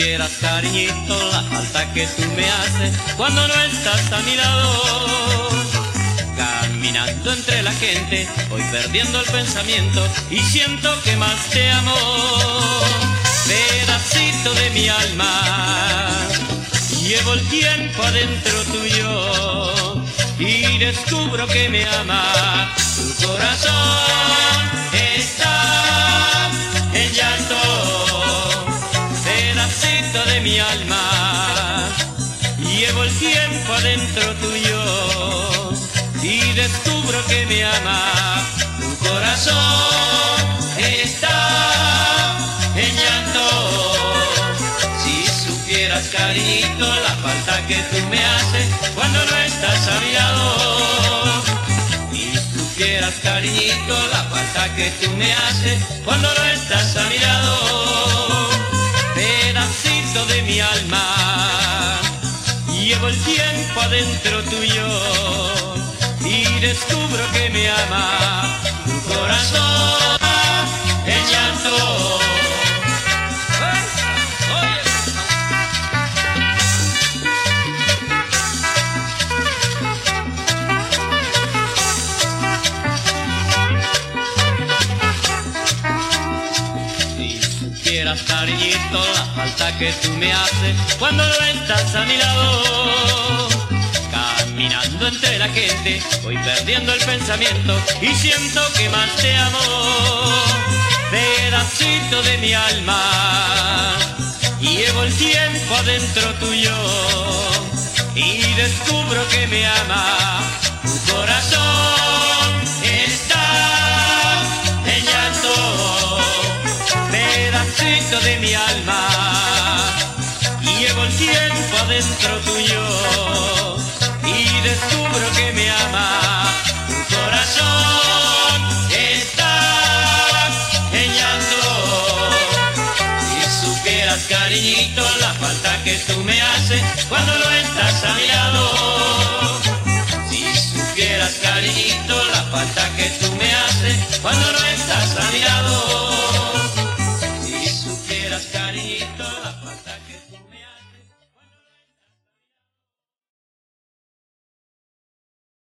supieras, cariñito, la falta que tú me haces cuando no estás a mi lado. Caminando entre la gente, voy perdiendo el pensamiento y siento que más te amo. Pedacito de mi alma, llevo el tiempo adentro tuyo y descubro que me ama. Tu corazón está en llanto, pedacito de mi alma, llevo el tiempo adentro tuyo y descubro que me ama. Tu corazón está en llanto. Si supieras, cariñito, la falta que tú me haces cuando no estás a mi lado. Si supieras, cariñito, la falta que tú me haces cuando no estás a mi lado. Pedacito de mi alma, llevo el tiempo adentro tuyo y descubro que me ama. Tu corazón en llanto. Si supieras, cariñito, la falta que tú me haces cuando no estás a mi lado. Caminando entre la gente, voy perdiendo el pensamiento y siento que más te amo. Pedacito de mi alma, llevo el tiempo adentro tuyo y descubro que me ama. Tu corazón está en llanto, pedacito de mi alma, llevo el tiempo adentro tuyo y descubro que me ama. Tu corazón está en llanto. Si supieras, cariñito, la falta que tú me haces cuando no estás a mi lado. Si supieras, cariñito, la falta que tú me